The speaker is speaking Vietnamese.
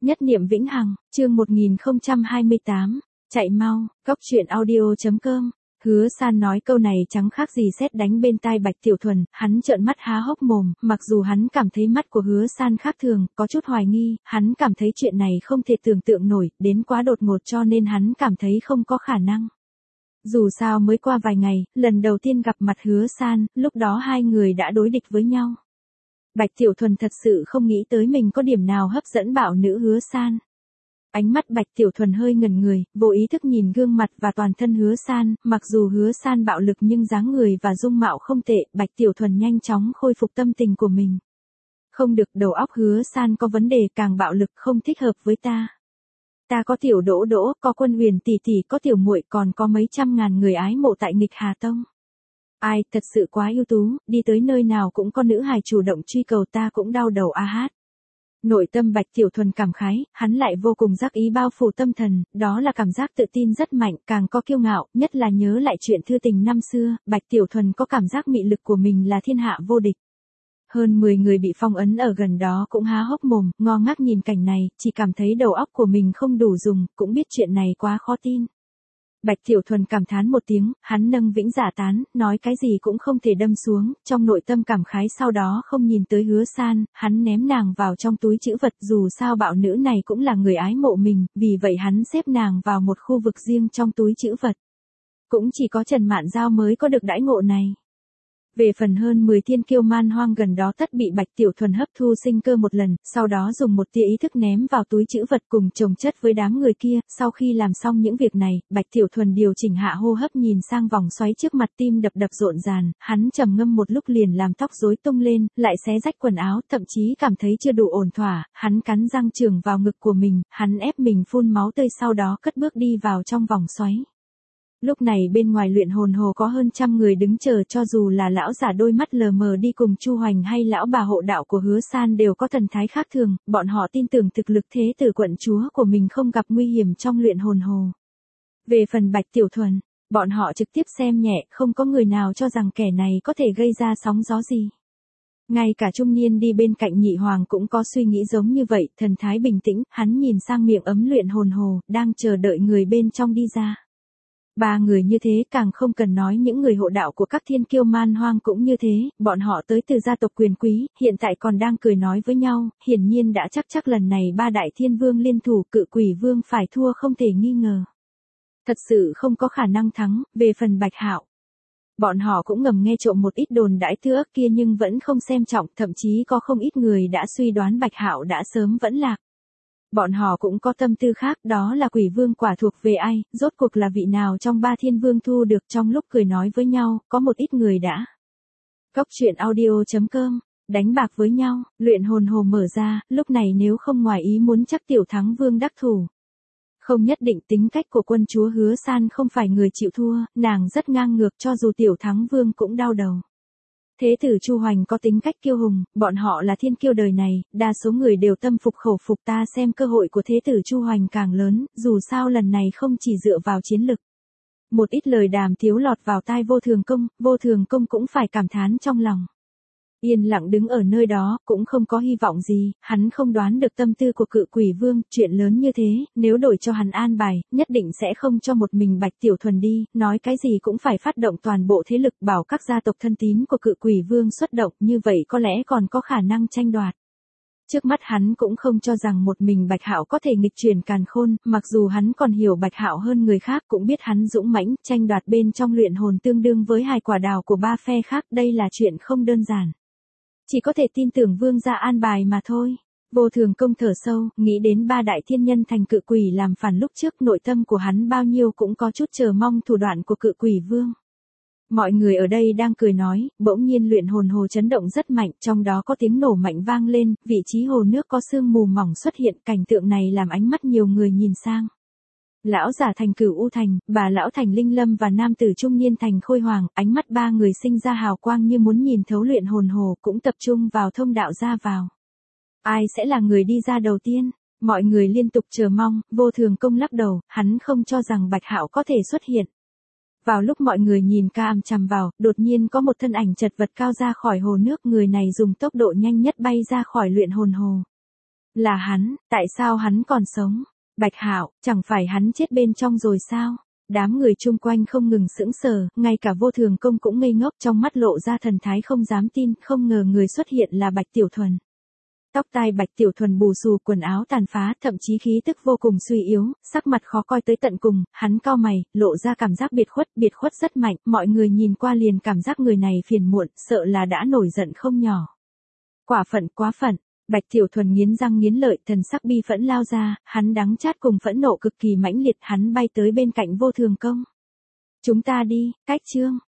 Nhất niệm vĩnh hằng, chương 1028, chạy mau, cóc truyện audio.com. Hứa San nói câu này chẳng khác gì sét đánh bên tai Bạch Tiểu Thuần, hắn trợn mắt há hốc mồm, mặc dù hắn cảm thấy mắt của Hứa San khác thường, có chút hoài nghi, hắn cảm thấy chuyện này không thể tưởng tượng nổi, đến quá đột ngột cho nên hắn cảm thấy không có khả năng. Dù sao mới qua vài ngày, lần đầu tiên gặp mặt Hứa San, lúc đó hai người đã đối địch với nhau. Bạch Tiểu Thuần thật sự không nghĩ tới mình có điểm nào hấp dẫn bạo nữ Hứa San. Ánh mắt Bạch Tiểu Thuần hơi ngẩn người, vô ý thức nhìn gương mặt và toàn thân Hứa San, mặc dù Hứa San bạo lực nhưng dáng người và dung mạo không tệ, Bạch Tiểu Thuần nhanh chóng khôi phục tâm tình của mình. Không được, đầu óc Hứa San có vấn đề, càng bạo lực không thích hợp với ta. Ta có Tiểu Đỗ Đỗ, có Quân Huyền tỷ tỷ, có Tiểu Muội, còn có mấy trăm ngàn người ái mộ tại Nghịch Hà Tông. Ai, thật sự quá ưu tú, đi tới nơi nào cũng có nữ hài chủ động truy cầu, ta cũng đau đầu a hát. Nội tâm Bạch Tiểu Thuần cảm khái, hắn lại vô cùng giác ý bao phủ tâm thần, đó là cảm giác tự tin rất mạnh, càng có kiêu ngạo, nhất là nhớ lại chuyện thư tình năm xưa, Bạch Tiểu Thuần có cảm giác mị lực của mình là thiên hạ vô địch. Hơn 10 người bị phong ấn ở gần đó cũng há hốc mồm, ngơ ngác nhìn cảnh này, chỉ cảm thấy đầu óc của mình không đủ dùng, cũng biết chuyện này quá khó tin. Bạch Tiểu Thuần cảm thán một tiếng, hắn nâng vĩnh giả tán, nói cái gì cũng không thể đâm xuống, trong nội tâm cảm khái, sau đó không nhìn tới Hứa San, hắn ném nàng vào trong túi trữ vật, dù sao bạo nữ này cũng là người ái mộ mình, vì vậy hắn xếp nàng vào một khu vực riêng trong túi trữ vật. Cũng chỉ có Trần Mạn Giao mới có được đãi ngộ này. Về phần hơn 10 thiên kiêu man hoang gần đó tất bị Bạch Tiểu Thuần hấp thu sinh cơ một lần, sau đó dùng một tia ý thức ném vào túi trữ vật cùng chồng chất với đám người kia, sau khi làm xong những việc này, Bạch Tiểu Thuần điều chỉnh hạ hô hấp nhìn sang vòng xoáy trước mặt, tim đập đập rộn ràng, hắn trầm ngâm một lúc liền làm tóc rối tung lên, lại xé rách quần áo, thậm chí cảm thấy chưa đủ ổn thỏa, hắn cắn răng chưởng vào ngực của mình, hắn ép mình phun máu tươi, sau đó cất bước đi vào trong vòng xoáy. Lúc này bên ngoài Luyện Hồn Hồ có hơn trăm người đứng chờ, cho dù là lão giả đôi mắt lờ mờ đi cùng Chu Hoành hay lão bà hộ đạo của Hứa San đều có thần thái khác thường, bọn họ tin tưởng thực lực thế tử quận chúa của mình không gặp nguy hiểm trong Luyện Hồn Hồ. Về phần Bạch Tiểu Thuần, bọn họ trực tiếp xem nhẹ, không có người nào cho rằng kẻ này có thể gây ra sóng gió gì. Ngay cả trung niên đi bên cạnh Nhị Hoàng cũng có suy nghĩ giống như vậy, thần thái bình tĩnh, hắn nhìn sang miệng ấm Luyện Hồn Hồ, đang chờ đợi người bên trong đi ra. Ba người như thế, càng không cần nói những người hộ đạo của các thiên kiêu man hoang cũng như thế, bọn họ tới từ gia tộc quyền quý, hiện tại còn đang cười nói với nhau, hiển nhiên đã chắc lần này ba đại thiên vương liên thủ, Cự Quỷ Vương phải thua không thể nghi ngờ. Thật sự không có khả năng thắng. Về phần Bạch Hạo, bọn họ cũng ngầm nghe trộm một ít đồn đãi thứ ức kia nhưng vẫn không xem trọng, thậm chí có không ít người đã suy đoán Bạch Hạo đã sớm vẫn lạc. Bọn họ cũng có tâm tư khác, đó là Quỷ Vương quả thuộc về ai, rốt cuộc là vị nào trong ba thiên vương thu được. Trong lúc cười nói với nhau, có một ít người đã cóc truyện audio.com, đánh bạc với nhau, Luyện Hồn Hồ mở ra, lúc này nếu không ngoài ý muốn chắc Tiểu Thắng Vương đắc thủ. Không nhất định, tính cách của quân chúa Hứa San không phải người chịu thua, nàng rất ngang ngược, cho dù Tiểu Thắng Vương cũng đau đầu. Thế tử Chu Hoành có tính cách kiêu hùng, bọn họ là thiên kiêu đời này, đa số người đều tâm phục khẩu phục, ta xem cơ hội của thế tử Chu Hoành càng lớn, dù sao lần này không chỉ dựa vào chiến lực. Một ít lời đàm tiếu lọt vào tai Vô Thường Công cũng phải cảm thán trong lòng. Yên lặng đứng ở nơi đó, cũng không có hy vọng gì, hắn không đoán được tâm tư của Cự Quỷ Vương, chuyện lớn như thế, nếu đổi cho hắn an bài, nhất định sẽ không cho một mình Bạch Tiểu Thuần đi, nói cái gì cũng phải phát động toàn bộ thế lực, bảo các gia tộc thân tín của Cự Quỷ Vương xuất động, như vậy có lẽ còn có khả năng tranh đoạt. Trước mắt hắn cũng không cho rằng một mình Bạch Hạo có thể nghịch chuyển càn khôn, mặc dù hắn còn hiểu Bạch Hạo hơn người khác, cũng biết hắn dũng mãnh, tranh đoạt bên trong luyện hồn tương đương với 2 quả đào của 3 phe khác, đây là chuyện không đơn giản. Chỉ có thể tin tưởng vương gia an bài mà thôi. Vô Thường Công thở sâu, nghĩ đến 3 đại thiên nhân thành cự quỷ làm phản lúc trước, nội tâm của hắn bao nhiêu cũng có chút chờ mong thủ đoạn của Cự Quỷ Vương. Mọi người ở đây đang cười nói, bỗng nhiên Luyện Hồn Hồ chấn động rất mạnh, trong đó có tiếng nổ mạnh vang lên, vị trí hồ nước có sương mù mỏng xuất hiện, cảnh tượng này làm ánh mắt nhiều người nhìn sang. Lão giả thành Cửu U Thành, bà lão thành Linh Lâm và nam tử trung niên thành Khôi Hoàng, ánh mắt ba người sinh ra hào quang như muốn nhìn thấu Luyện Hồn Hồ, cũng tập trung vào thông đạo ra vào. Ai sẽ là người đi ra đầu tiên? Mọi người liên tục chờ mong. Vô Thường Công lắc đầu, hắn không cho rằng Bạch Hạo có thể xuất hiện. Vào lúc mọi người nhìn chằm chằm vào, đột nhiên có một thân ảnh chật vật cao ra khỏi hồ nước, người này dùng tốc độ nhanh nhất bay ra khỏi Luyện Hồn Hồ. Là hắn, tại sao hắn còn sống? Bạch Hạo, chẳng phải hắn chết bên trong rồi sao? Đám người chung quanh không ngừng sững sờ, ngay cả Vô Thường Công cũng ngây ngốc, trong mắt lộ ra thần thái không dám tin, không ngờ người xuất hiện là Bạch Tiểu Thuần. Tóc tai Bạch Tiểu Thuần bù xù, quần áo tàn phá, thậm chí khí tức vô cùng suy yếu, sắc mặt khó coi tới tận cùng, hắn cau mày, lộ ra cảm giác biệt khuất rất mạnh, mọi người nhìn qua liền cảm giác người này phiền muộn, sợ là đã nổi giận không nhỏ. Quá phận. Bạch Tiểu Thuần nghiến răng nghiến lợi, thần sắc bi phẫn lao ra, hắn đắng chát cùng phẫn nộ cực kỳ mãnh liệt, hắn bay tới bên cạnh Vô Thường Công. Chúng ta đi, cách chương.